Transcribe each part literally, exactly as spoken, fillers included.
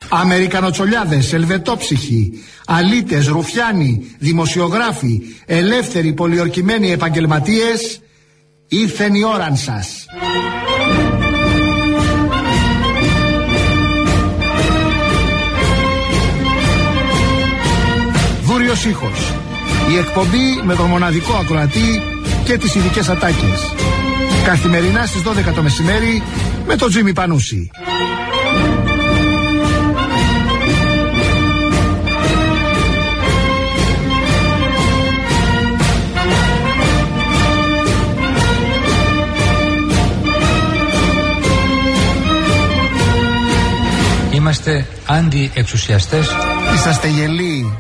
Αμερικανοτσολιάδες, ελβετόψυχοι, αλήτες, ρουφιάνοι, δημοσιογράφοι, ελεύθεροι, πολιορκημένοι επαγγελματίες, ήρθεν η ώραν σας. Δούριος ήχος. Η εκπομπή με τον μοναδικό ακροατή και τις ειδικές ατάκες. Καθημερινά στις δώδεκα το μεσημέρι με τον Τζίμι Πανούση. Είμαστε αντιεξουσιαστές. Είσαστε γελοί.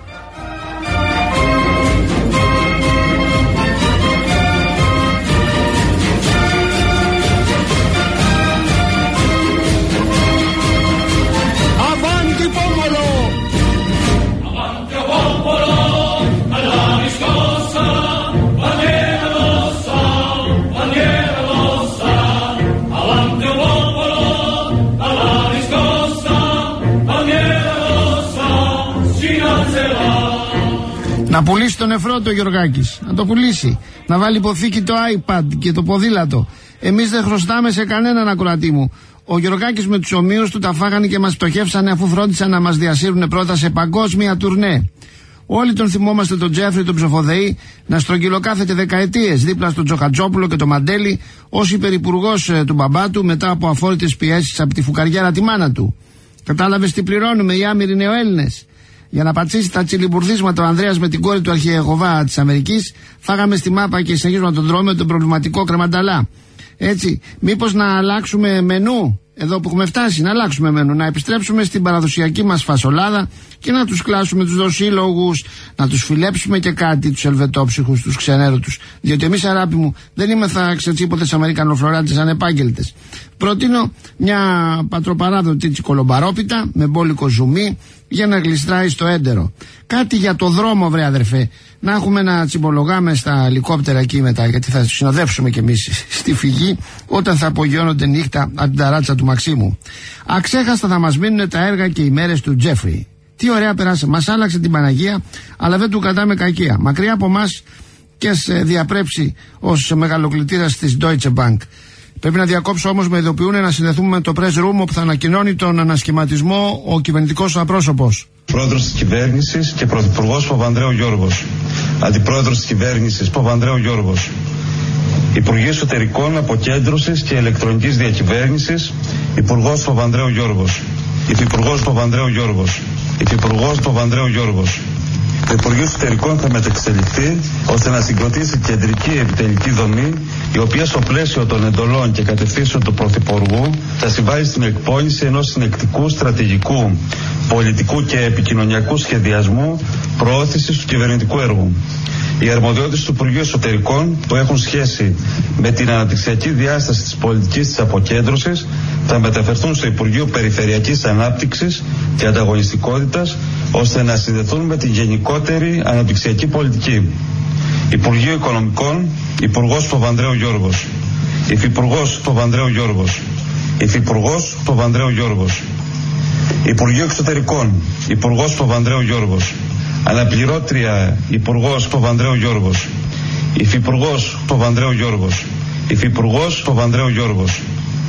Να πουλήσει τον νεφρό του ο Γιωργάκης. Να το πουλήσει. Να βάλει υποθήκη το iPad και το ποδήλατο. Εμείς δεν χρωστάμε σε κανέναν ακροατή μου. Ο Γιωργάκης με τους ομοίους του τα φάγανε και μας πτωχεύσανε αφού φρόντισαν να μας διασύρουν πρώτα σε παγκόσμια τουρνέ. Όλοι τον θυμόμαστε τον Τζέφρι, τον ψοφοδεή, να στρογγυλοκάθεται δεκαετίες δίπλα στον Τζοχατζόπουλο και τον Μαντέλη ως υπερυπουργός ε, του μπαμπά του μετά από αφόρητες πιέσεις από τη φουκαριέρα τη μάνα του. Κατάλαβες τι πληρώνουμε οι άμυροι νεοέλληνες? Για να πατσίσει τα τσιλιμπουρδίσματα ο Ανδρέας με την κόρη του Αρχιεγωβά της Αμερικής, φάγαμε στη μάπα και συνεχίζουμε να τον τρώμε τον προβληματικό κρεμανταλά. Έτσι, μήπως να αλλάξουμε μενού, εδώ που έχουμε φτάσει, να αλλάξουμε μενού, να επιστρέψουμε στην παραδοσιακή μας φασολάδα και να τους κλάσουμε τους δοσύλλογους, να τους φιλέψουμε και κάτι, τους ελβετόψυχους, τους ξενέρωτους. Διότι εμείς, αγάπη μου, δεν είμεθα ξετσίποδες Αμερικανοφλωράτες ανεπάγγελτες. Προτείνω μια πατροπαράδοτη κολομπαρόπιτα με μπόλικο ζουμί για να γλιστράει στο έντερο. Κάτι για το δρόμο, βρε αδερφέ. Να έχουμε να τσιμπολογάμε στα ελικόπτερα εκεί μετά, γιατί θα συνοδεύσουμε κι εμείς στη φυγή όταν θα απογειώνονται νύχτα από την ταράτσα του Μαξίμου. Αξέχαστα θα μας μείνουν τα έργα και οι μέρες του Τζέφρι. Τι ωραία περάσε. Μας άλλαξε την Παναγία, αλλά δεν του κρατάμε κακία. Μακριά από μας και ας διαπρέψει ως μεγαλοκλητήρας της Deutsche Bank. Πρέπει να διακόψω όμως, με ειδοποιούν να συνδεθούμε με το press room όπου θα ανακοινώνει τον ανασχηματισμό ο κυβερνητικός απρόσωπος. Πρόεδρος της κυβέρνησης και πρωθυπουργός Παπανδρέου Γιώργος. Αντιπρόεδρος της κυβέρνησης Παπανδρέου Γιώργος. Υπουργοί Εσωτερικών, Αποκέντρωσης και Ηλεκτρονικής Διακυβέρνησης Υπουργός Παπανδρέου Γιώργος. Υφυπουργός Παπανδρέου Γιώργος. Υφυπουργός Παπανδρέου Γιώργος. Το Υπουργείο Εσωτερικών θα μετεξελιχθεί ώστε να συγκροτήσει κεντρική επιτελική δομή, η οποία στο πλαίσιο των εντολών και κατευθύνσεων του Πρωθυπουργού θα συμβάλλει στην εκπόνηση ενός συνεκτικού, στρατηγικού, πολιτικού και επικοινωνιακού σχεδιασμού προώθησης του κυβερνητικού έργου. Οι αρμοδιότητες του Υπουργείου Εσωτερικών, που έχουν σχέση με την αναπτυξιακή διάσταση της πολιτικής της αποκέντρωσης, θα μεταφερθούν στο Υπουργείο Περιφερειακής Ανάπτυξης και Ανταγωνιστικότητας, ώστε να συνδεθούν με την γενικότερη αναπτυξιακή πολιτική. Υπουργείο Οικονομικών, Υπουργός Παπανδρέου Γιώργος. Υφυπουργός Παπανδρέου Γιώργος. Υφυπουργός Παπανδρέου Γιώργος. Υπουργείο Εξωτερικών, Υπουργός Παπανδρέου Γιώργος. Αναπληρώτρια Υπουργός Παπανδρέου Γιώργος. Υφυπουργός Παπανδρέου Γιώργος. Υφυπουργός Παπανδρέου Γιώργος.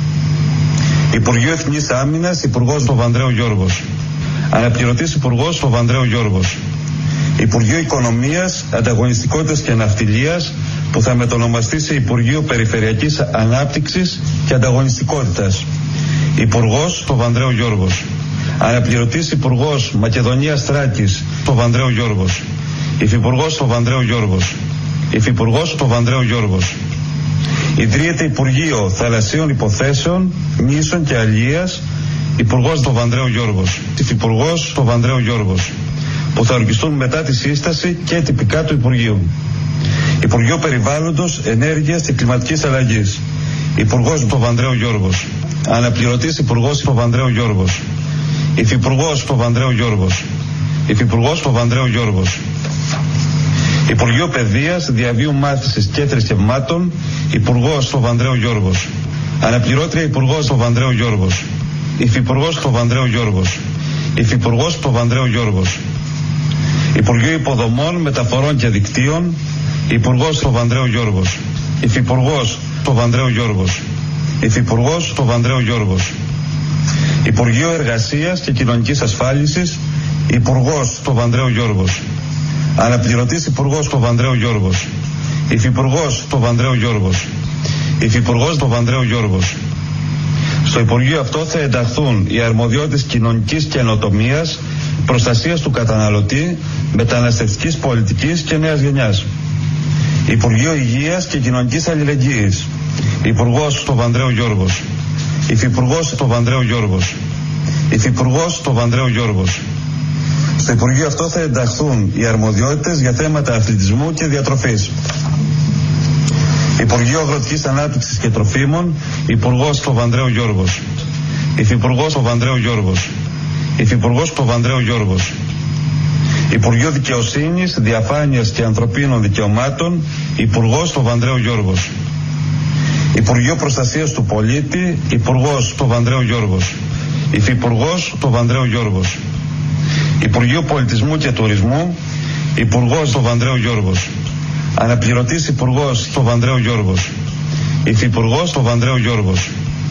Υπουργείο Εθνικής Άμυνας, Υπουργός Παπανδρέου Γιώργος. Αναπληρωτής Υπουργός Παπανδρέου Γιώργος. Υπουργείο Οικονομίας, Ανταγωνιστικότητας και Ναυτιλίας, που θα μετονομαστεί σε Υπουργείο Περιφερειακής Ανάπτυξης και Ανταγωνιστικότητας. Υπουργός Παπανδρέου Γιώργος. Αναπληρωτής Υπουργός Μακεδονίας Θράκης Παπανδρέου Γιώργος. Υφυπουργός Παπανδρέου Γιώργος. Υφυπουργός Παπανδρέου Γιώργος. Ιδρύεται Υπουργείο Θαλασσίων Υποθέσεων, Νήσων και Αλίας, Υπουργός Παπανδρέου Γιώργος. Υφυπουργός Παπανδρέου Γιώργος, που θα ορκιστούν μετά τη σύσταση και τυπικά του Υπουργείου. Υπουργείο Περιβάλλοντος, Ενέργειας και Κλιματικής Αλλαγής. Υπουργός Παπανδρέου Γιώργος. Αναπληρωτής Υπουργός Παπανδρέου Γιώργος. Υφυπουργός Παπανδρέου Γιώργος. Υφυπουργός Παπανδρέου Γιώργος. Υπουργείο Παιδείας, Διαβίου Μάθησης και Θρησκευμάτων, Υπουργός Παπανδρέου Γιώργος. Αναπληρώτρια Υπουργός Παπανδρέου Γιώργος. Υφυπουργός Παπανδρέου Γιώργος. Υφυπουργός Παπανδρέου Γιώργος. Υπουργείο Υποδομών, Μεταφορών και Δικτύων, Υπουργός Παπανδρέου Γιώργος. Υφυπουργός Παπανδρέου Γιώργος. Υφυπουργός Παπανδρέου Γιώργος. Υπουργείο Εργασίας και Κοινωνικής Ασφάλισης, Υπουργός Παπανδρέου Γιώργος. Αναπληρωτής Υπουργός Παπανδρέου Γιώργος. Υφυπουργός Παπανδρέου Γιώργος. Υφυπουργός Παπανδρέου Γιώργος. Στο Υπουργείο αυτό θα ενταχθούν οι αρμοδιότητες κοινωνικής καινοτομίας, προστασίας του καταναλωτή, μεταναστευτικής πολιτικής και νέας γενιάς. Υπουργείο Υγείας και Κοινωνικής Αλληλεγγύης, Υπουργός Παπανδρέου Γιώργος. Υφυπουργός Παπανδρέου Γιώργος. Υφυπουργός Παπανδρέου Γιώργος. Στο Υπουργείο αυτό θα ενταχθούν οι αρμοδιότητες για θέματα αθλητισμού και διατροφής. Υπουργείο Αγροτικής Ανάπτυξης και Τροφίμων, Υπουργός Παπανδρέου Γιώργος. Υφυπουργός Παπανδρέου Γιώργος. Υφυπουργός Παπανδρέου Γιώργος. Υπουργείο Δικαιοσύνης, Διαφάνειας και Ανθρωπίνων Δικαιωμάτων, Υπουργός Παπανδρέου Γιώργος. Υπουργείο Προστασίας του Πολίτη, Υπουργός Παπανδρέου Γιώργος. Υφυπουργός Παπανδρέου Γιώργος. Υπουργείο Πολιτισμού και Τουρισμού, Υπουργός Παπανδρέου Γιώργος. Αναπληρωτής Υπουργός Παπανδρέου Γιώργος. Υφυπουργός Παπανδρέου Γιώργος.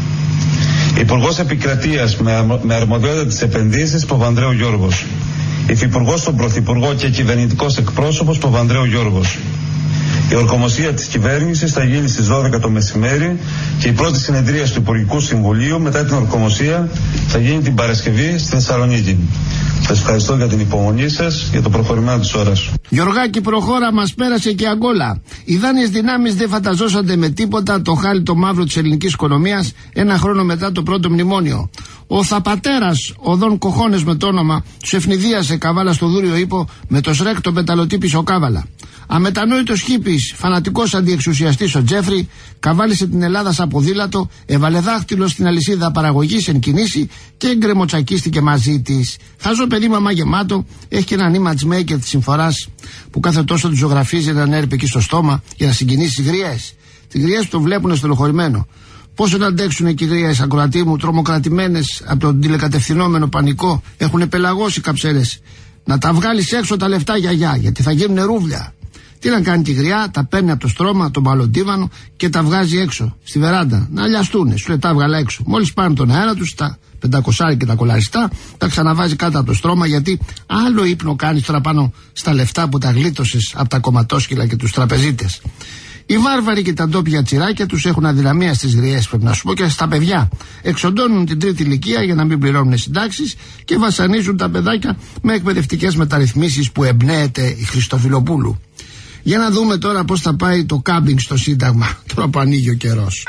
Υπουργός Επικρατείας με, με αρμοδιότητα της επενδύσεις Παπανδρέου Γιώργος. Υφυπουργός στον Πρωθυπουργό και κυβερνητικός εκπρόσωπος Παπανδρέου Γιώργος. Η ορκομοσία της κυβέρνησης θα γίνει στις δώδεκα το μεσημέρι και η πρώτη συνεδρία του Υπουργικού Συμβουλίου μετά την ορκομοσία θα γίνει την Παρασκευή στη Θεσσαλονίκη. Σας ευχαριστώ για την υπομονή σας, για το προχωρημένο της ώρας. Γιωργάκη, προχώρα, μας πέρασε και αγκόλα. Οι δάνειες δυνάμεις δεν φανταζόσανται με τίποτα το χάλι το μαύρο της ελληνικής οικονομίας ένα χρόνο μετά το πρώτο μνημόνιο. Ο Θαπατέρας, ο Δον Κοχώνες με το όνομα, τους ευνηδίασε καβάλα στο δούριο ύπο με το σρέκ το πεταλωτή πίσω κάβαλα. Αμετανόητος χίπης, φανατικός αντιεξουσιαστής ο Τζέφρι, καβάλισε την Ελλάδα σαν ποδήλατο, έβαλε δάχτυλο στην αλυσίδα παραγωγής εν κινήσει και γκρεμοτσακίστηκε μαζί της. Χαζό παιδί μαμά γεμάτο, έχει και έναν image maker της συμφοράς που κάθε τόσο του ζωγραφίζει έναν έρπη εκεί στο στόμα για να συγκινήσει τις γριές. Τις γριές που το βλέπουν στενοχωρημένο. Πόσο να αντέξουν οι γριές, ακροατοί μου, τρομοκρατημένες από τον τηλεκατευθυνόμενο πανικό, έχουν πελαγώσει καψέρες. Να τα βγάλεις έξω τα λεφτά γιαγιά, γιατί θα γίνουν ρούβλια. Τι να κάνει τη γριά, τα παίρνει από το στρώμα, τον παλοντίβανο και τα βγάζει έξω, στη βεράντα. Να λιαστούνε, σου λέει τα βγάλα έξω. Μόλις πάρουν τον αέρα τους, τα πεντακοσάρια και τα κολαριστά, τα ξαναβάζει κάτω από το στρώμα, γιατί άλλο ύπνο κάνεις τώρα πάνω στα λεφτά που τα γλίτωσες από τα κομματόσκυλα και τους τραπεζίτες. Οι βάρβαροι και τα ντόπια τσιράκια τους έχουν αδυναμία στις γριές, πρέπει να σου πω, και στα παιδιά. Εξοντώνουν την τρίτη ηλικία για να μην πληρώνουν συντάξεις και βασανίζουν τα παιδάκια με εκπαιδευτικές μεταρρυθμίσεις που εμπνέεται η Χριστοφιλοπούλου. Για να δούμε τώρα πώς θα πάει το κάμπινγκ στο Σύνταγμα, τώρα που ανοίγει ο καιρός.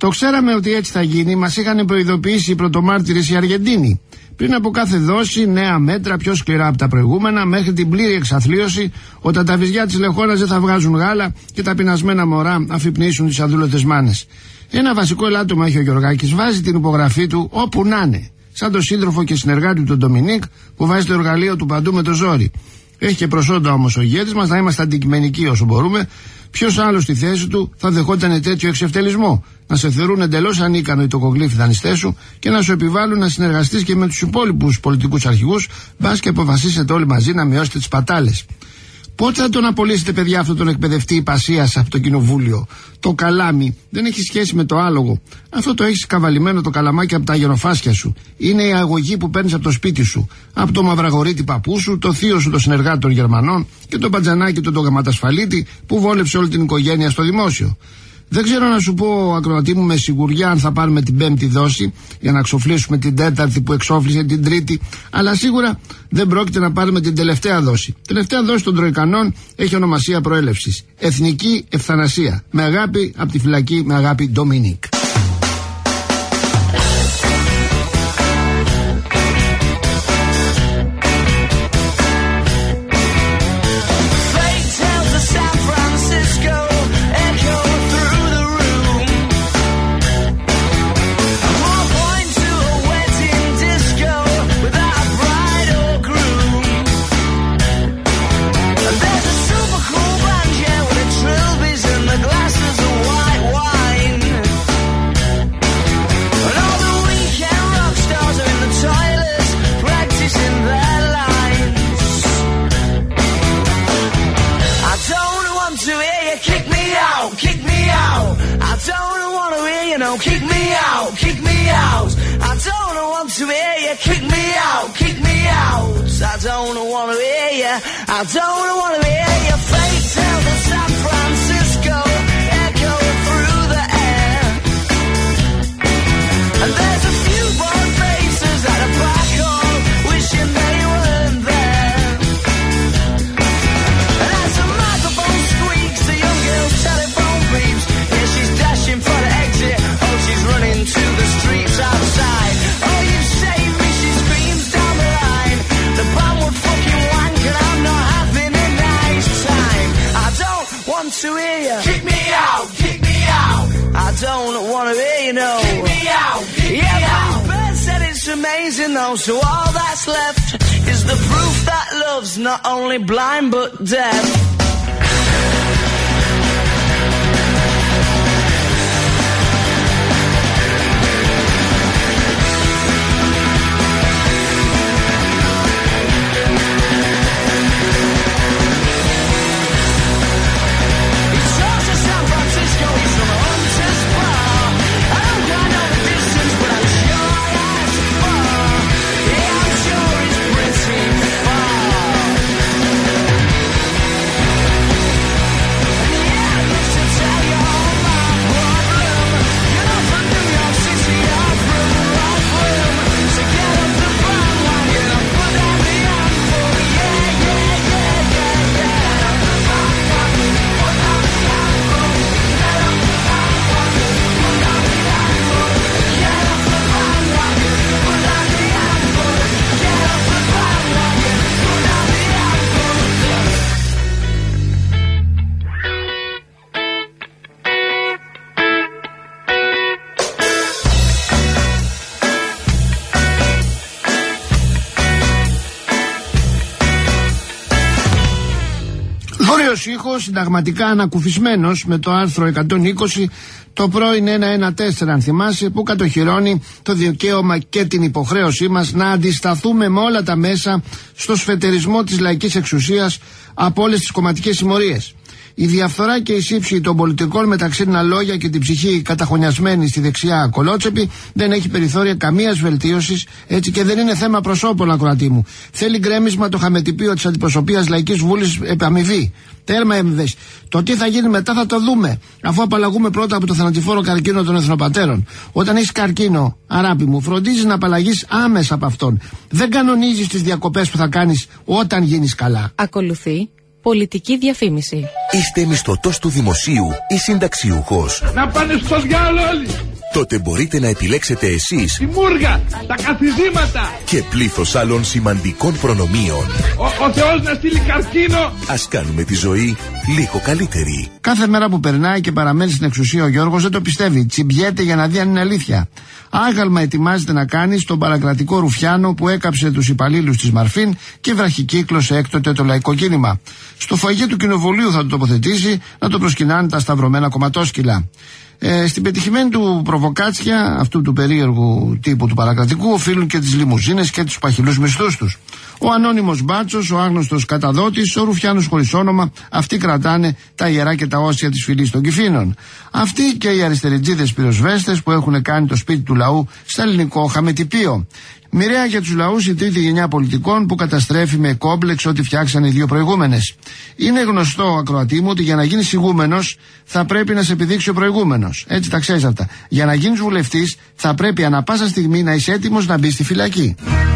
ξέραμε ότι έτσι θα γίνει, μας είχαν προειδοποιήσει οι πρωτομάρτυρες οι Αργεντίνοι. Πριν από κάθε δόση, νέα μέτρα πιο σκληρά από τα προηγούμενα, μέχρι την πλήρη εξαθλίωση, όταν τα βυζιά της λεχόνας δεν θα βγάζουν γάλα και τα πεινασμένα μωρά αφυπνίσουν τις αδούλωτες μάνες. Ένα βασικό ελάττωμα έχει ο Γιωργάκης, βάζει την υπογραφή του όπου να είναι. Σαν τον σύντροφο και συνεργάτη του τον Ντομινίκ, που βάζει το εργαλείο του παντού με το ζόρι. Έχει και προσόντα όμως ο ηγέτης μας, να είμαστε αντικειμενικοί όσο μπορούμε. Ποιος άλλος στη θέση του θα δεχόταν τέτοιο εξευτελισμό? Να σε θεωρούν εντελώς ανίκανο οι τοκογλύφοι δανειστές σου και να σου επιβάλλουν να συνεργαστείς και με τους υπόλοιπους πολιτικούς αρχηγούς, μπας και αποφασίσετε όλοι μαζί να μειώσετε τις πατάλες. Πότε θα τον απολύσετε, παιδιά, αυτόν τον εκπαιδευτή υπασίας από το κοινοβούλιο? Το καλάμι δεν έχει σχέση με το άλογο. Αυτό το έχεις καβαλημένο το καλαμάκι από τα γενοφάσκια σου. Είναι η αγωγή που παίρνεις από το σπίτι σου. Από το μαυραγωρίτη παππού σου, το θείο σου, το συνεργάτη των Γερμανών και το μπατζανάκι του, το γαματασφαλίτη που βόλεψε όλη την οικογένεια στο δημόσιο. Δεν ξέρω να σου πω, ακροατή μου, με σιγουριά αν θα πάρουμε την πέμπτη δόση για να ξοφλήσουμε την τέταρτη που εξόφλησε την τρίτη, αλλά σίγουρα δεν πρόκειται να πάρουμε την τελευταία δόση. Τελευταία δόση των Τροικανών έχει ονομασία προέλευσης. Εθνική ευθανασία. Με αγάπη από τη φυλακή, με αγάπη Ντομινίκ. Kick me out, kick me out. I don't want to hear you. Kick me out, kick me out. I don't want to hear you. I don't want to hear you. Fate tells of San Francisco echo through the air. And there's a few bored faces at a black hole wishing they weren't there. And as the microphone squeaks, the young girl's telephone beeps. Yeah, she's dashing for the exit. She's running to the streets outside. Oh, you saved me, she screams down the line. The band would fucking wank and I'm not having a nice time. I don't want to hear you. Kick me out, kick me out. I don't want to hear you, no. Kick me out, kick yeah, me out. Yeah, Bird said it's amazing though, so all that's left is the proof that love's not only blind but deaf. Βόρειος ήχος, συνταγματικά ανακουφισμένος με το άρθρο εκατόν είκοσι, το πρώην εκατόν δεκατέσσερα αν θυμάσαι, που κατοχυρώνει το δικαίωμα και την υποχρέωσή μας να αντισταθούμε με όλα τα μέσα στο σφετερισμό της λαϊκής εξουσίας από όλες τις κομματικές συμμορίες. Η διαφθορά και η σύψη των πολιτικών μεταξύ τα λόγια και την ψυχή καταχωνιασμένη στη δεξιά κολότσεπη δεν έχει περιθώρια καμίας βελτίωσης, έτσι και δεν είναι θέμα προσώπων, ακροατή μου. Θέλει γκρέμισμα το χαμετυπίο της αντιπροσωπείας Λαϊκής Βούλης επ' αμοιβή. Τέρμα έμβες. Το τι θα γίνει μετά θα το δούμε, αφού απαλλαγούμε πρώτα από το θανατηφόρο καρκίνο των εθνοπατέρων. Όταν έχεις καρκίνο, αράπη μου, φροντίζεις να απαλλαγείς άμεσα από αυτόν. Δεν κανονίζεις τις διακοπές που θα κάνεις όταν γίνεις καλά. Ακολουθεί πολιτική διαφήμιση. Είστε μισθωτός του δημοσίου ή συνταξιούχος? Να πάνε στο διάολο όλοι! τότε μπορείτε να επιλέξετε εσείς τη μούργα, τα καθιζήματα και πλήθος άλλων σημαντικών προνομίων. Ο, ο Θεός να στείλει καρκίνο. Ας κάνουμε τη ζωή λίγο καλύτερη. Κάθε μέρα που περνάει και παραμένει στην εξουσία ο Γιώργος δεν το πιστεύει. Τσιμπιέται για να δει αν είναι αλήθεια. Άγαλμα ετοιμάζεται να κάνει στον παρακρατικό Ρουφιάνο που έκαψε τους υπαλλήλους της Μαρφίν και βραχικύκλωσε έκτοτε το λαϊκό κίνημα. Στο φαγέ του κοινοβουλίου θα το τοποθετήσει να το προσκυνάνε τα σταυρωμένα κομματόσκυλα. Ε, στην πετυχημένη του προβοκάτσια, αυτού του περίεργου τύπου του παρακρατικού, οφείλουν και τις λιμουζίνες και τους παχυλούς μισθούς τους. Ο ανώνυμος μπάτσος, ο άγνωστος καταδότης, ο Ρουφιάνος χωρίς όνομα, αυτοί κρατάνε τα ιερά και τα όσια της φυλής των Κυφήνων. Αυτοί και οι αριστεριτζίδες πυροσβέστες που έχουν κάνει το σπίτι του λαού στα ελληνικό χαμετυπίο. Μοιραία για τους λαούς η τρίτη γενιά πολιτικών που καταστρέφει με κόμπλεξ ό,τι φτιάξαν οι δύο προηγούμενες. Είναι γνωστό, ακροατή μου, ότι για να γίνεις ηγούμενος θα πρέπει να σε επιδείξει ο προηγούμενος. Έτσι τα ξέρεις αυτά. Για να γίνεις βουλευτής θα πρέπει ανα πάσα στιγμή να είσαι έτοιμος να μπεις στη φυλακή.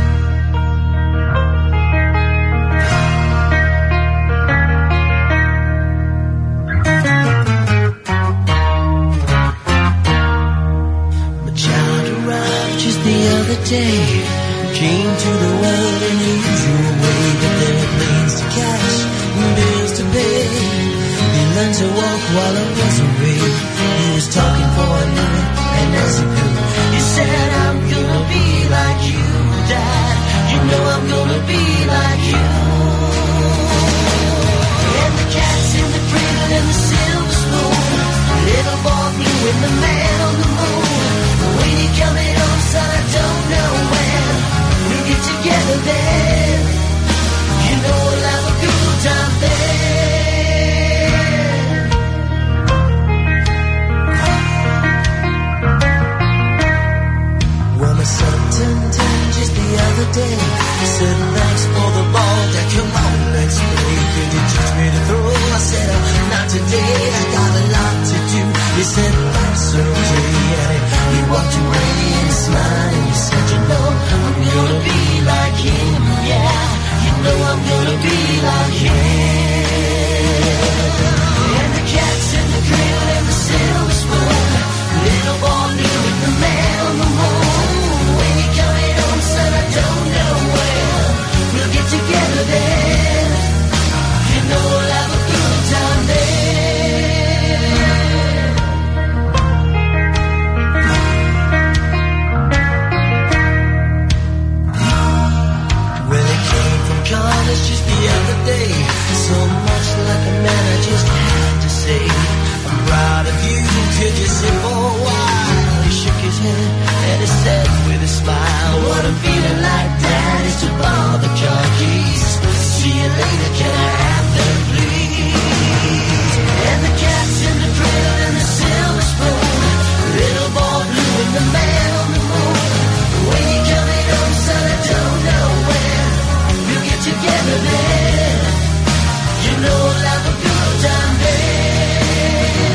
Day came to the world in the usual way, but there were planes to catch and bills to pay. He learned to walk while I was away. He was talking for a minute, and as he grew, he said, "I'm gonna be like you, Dad. You know I'm gonna be like you." And the cat's in the cradle and the silver spoon, little boy blue and the man on the moon. When you coming home, son, I don't know when we'll get together then. You know we'll have a good time then. Well, my son turned ten just the other day. He said, "Thanks for the ball, Dad. Come on, let's play. Could you teach me to throw?" I said, "Oh, not today. I got a lot to do." He said, "That's okay." And he walked away and smiled and he said, "You know, I'm gonna be like him, yeah. You know I'm gonna be like him." And the cat's in the cradle and the silver spoon, little boy blue and the man on the moon. When you coming home, son, I don't know when we'll get together then. You know we'll have a good time then. College just the other day, so much like a man I just had to say, "I'm proud of you, could you sit for a while?" He shook his head and he said with a smile, "What I'm feeling like, Dad, is to borrow the car keys. See you later, can I have them, please?" And the cat's in the cradle and the silver spoon, little boy blue and the man on the moon. When you coming home, son, I don't know when we'll get together then. You know we'll have a good time then.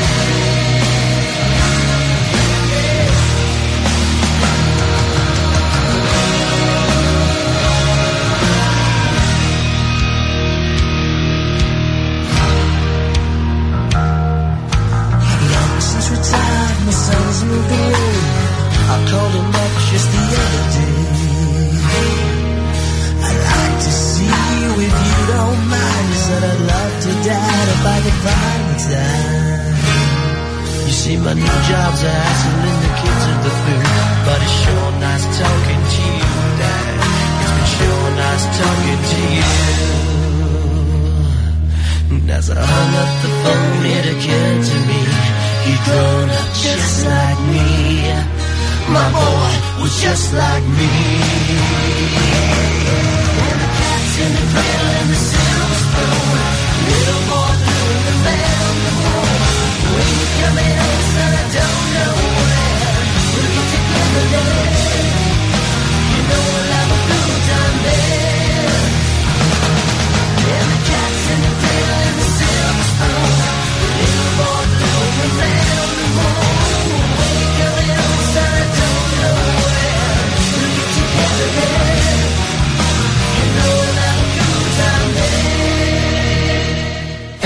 Long since retired, my son's moved away. I called him up just the other day. I'd like to see you if you don't mind. He said, "I'd love to, Dad, if I could find the time." You see, my new job's a hassle and the kids are the food, but it's sure nice talking to you, Dad. It's been sure nice talking to you. And as I hung up the phone, it occurred to me, he'd grown up just like me. My boy was just like me. In the cradle and the silver spoon, little boy blue and the man on the moon. When you coming home, son, I don't know when we'll get together then. You know we'll have a good time then. And the cat's in the cradle and the silver spoon, little boy blue and the man on the moon. When you coming home, son, I don't know when we'll get together then.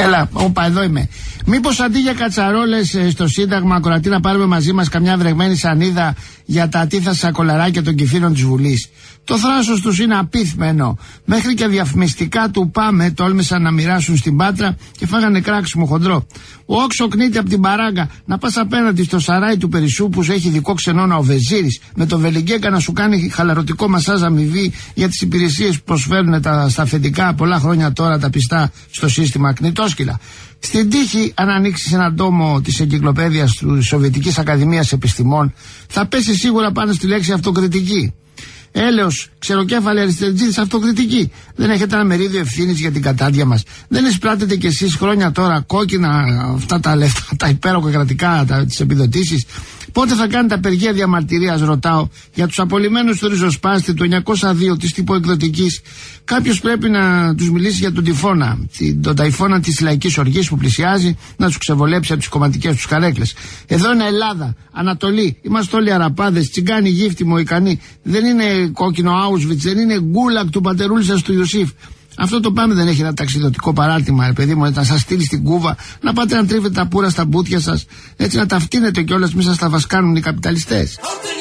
Έλα, όπα, εδώ είμαι. Μήπως αντί για κατσαρόλες στο Σύνταγμα, ακροατή, να πάρουμε μαζί μας καμιά βρεγμένη σανίδα για τα ατίθασα κολαράκια των κυφήνων της Βουλής. Το θράσος τους είναι απίθμενο. Μέχρι και διαφημιστικά του Πάμε τόλμησαν να μοιράσουν στην Πάτρα και φάγανε κράξιμο χοντρό. Ο Όξο κνείται από την παράγκα. Να πας απέναντι στο σαράι του Περισσού που έχει δικό ξενώνα ο Βεζίρης, με το Βελιγκέκα να σου κάνει χαλαρωτικό μασάζ αμοιβή για τις υπηρεσίες που προσφέρουν τα, στα αφεντικά πολλά χρόνια τώρα τα πιστά στο σύστημα κνητόσκυλα. Στην τύχη, αν ανοίξεις έναν τόμο της εγκυκλοπαίδειας του Σοβιετικής Ακαδημίας Επιστημών, θα πέσει σίγουρα πάνω στη λέξη αυτοκριτική. Έλεος, ξεροκέφαλη αριστεριτζίδης, αυτοκριτική. Δεν έχετε ένα μερίδιο ευθύνης για την κατάδια μας? Δεν εισπράτετε κι εσείς χρόνια τώρα κόκκινα αυτά τα λεφτά, τα υπέροχα κρατικά, τα, τις επιδοτήσεις? Πότε θα κάνετε απεργία διαμαρτυρίας, ρωτάω, για τους απολυμμένους του ριζοσπάστη του εννιακόσια δύο της τυποεκδοτικής? Κάποιος πρέπει να τους μιλήσει για τον τυφώνα, τον ταϊφώνα της λαϊκής οργής που πλησιάζει, να τους ξεβολέψει από τις κομματικές τους καρέκλες. Εδώ είναι Ελλάδα, Ανατολή, είμαστε όλοι αραπάδες, τσιγκάνοι, γύφτοι, μοϊκανοί. Δεν είναι κόκκινο Auschwitz, δεν είναι γκούλακ του πατερούλη σας του Ιωσήφ. Αυτό το Πάμε δεν έχει ένα ταξιδιωτικό παράρτημα, ρε παιδί μου, να σας στείλει στην Κούβα, να πάτε να τρίβετε τα πουρα στα μπούτια σας, έτσι να τα φτύνετε κιόλας, μη σας τα βασκάνουν οι καπιταλιστές.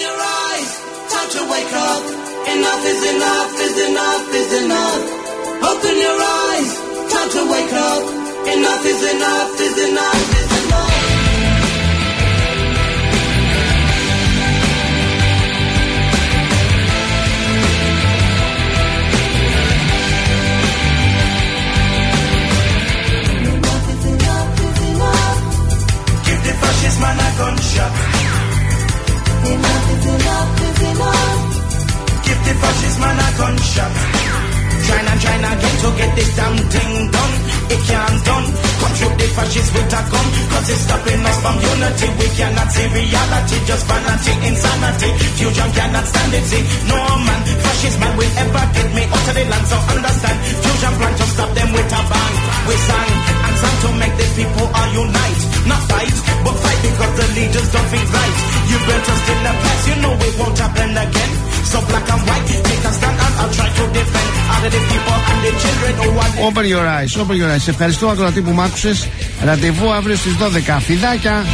Fascist man a gunshot. Enough is enough is enough. Give the fascist man a gunshot. Trying and trying again to get this damn thing done. It can't done. Come shoot the fascists with a gun, cause it's stopping us from unity. We cannot see reality, just vanity, insanity. Fusion cannot stand it, see. No man, fascist man will ever get me out of the land, so understand. Fusion plan to stop them with a bang. We sang and sang to make the people all unite. Not fight, but fight because the leaders don't think right. You better still the past, you know it won't happen again. So black and white, take a stand and I'll try to defend all of the people and the children who want. Open your eyes, open your eyes. Σε ευχαριστώ, ακροατή, που μ' άκουσες. Ραντεβού αύριο στις δώδεκα. Φιδάκια.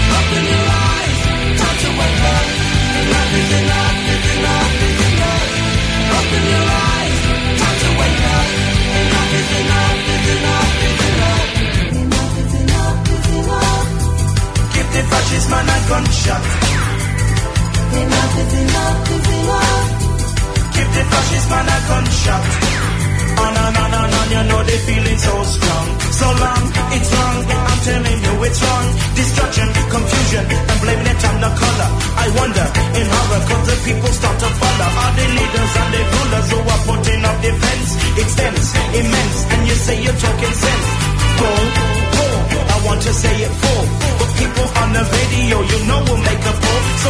The fascist man a gunshot. Enough is enough is enough. Give the fascist man a gunshot. On and on and on, you know they feeling so strong. So long, it's wrong, I'm telling you it's wrong. Destruction, confusion, and blaming it on the color. I wonder, in horror, cause the people start to follow. All the leaders and the rulers who are putting up defense. Extends, immense, and you say you're talking sense. Go, go, I want to say it full. But people on the radio, you know will make a fool. So